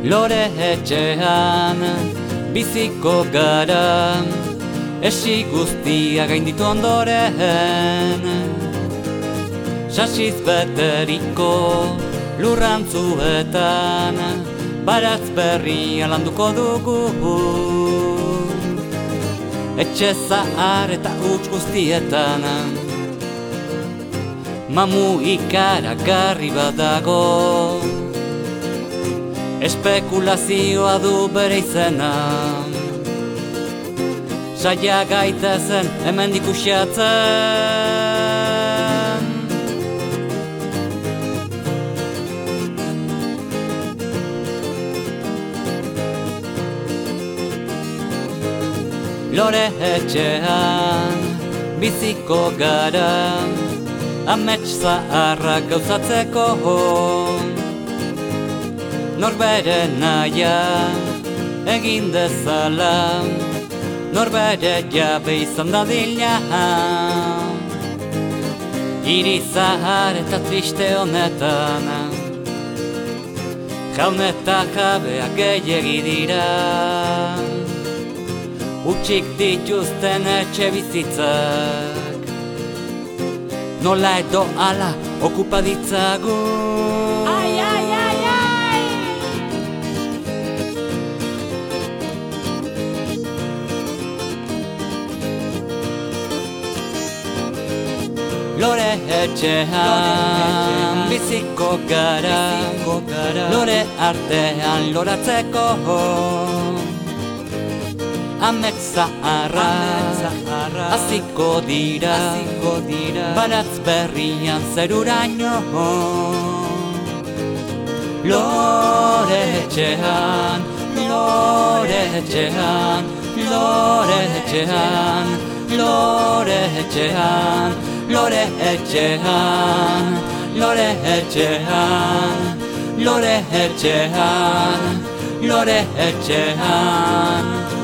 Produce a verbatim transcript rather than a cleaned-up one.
Lore etxean biziko gara, esi guztia gainditu ondoren. Sasiz beteriko lurrantzuetan, baratz berria landuko dugu. Etxe zahar eta huts guztietan, mamu ikaragarri badago. Espekulazioa du bere izena, saia gaitezen hemendik uxatzen. Lore etxean biziko gara, amets zaharrak gauzatzeko. Norbere naia egin dezala, norbere jabe izan dadila. Hiri zahar eta triste honetan, jaun eta jabeak gehiegi dira. Hutsik dituzten etxe bizitzak, nola edo ala okupa ditzagun. Ai, ai, ai, ai! Lore etxean biziko gara, lore artean loratzeko. Amets zaharrak haziko dira, baratz berrian zeruraino. Lore etxean, lore etxean, lore etxean, lore etxean, lore etxean, lore etxean, lore etxean, lore etxean.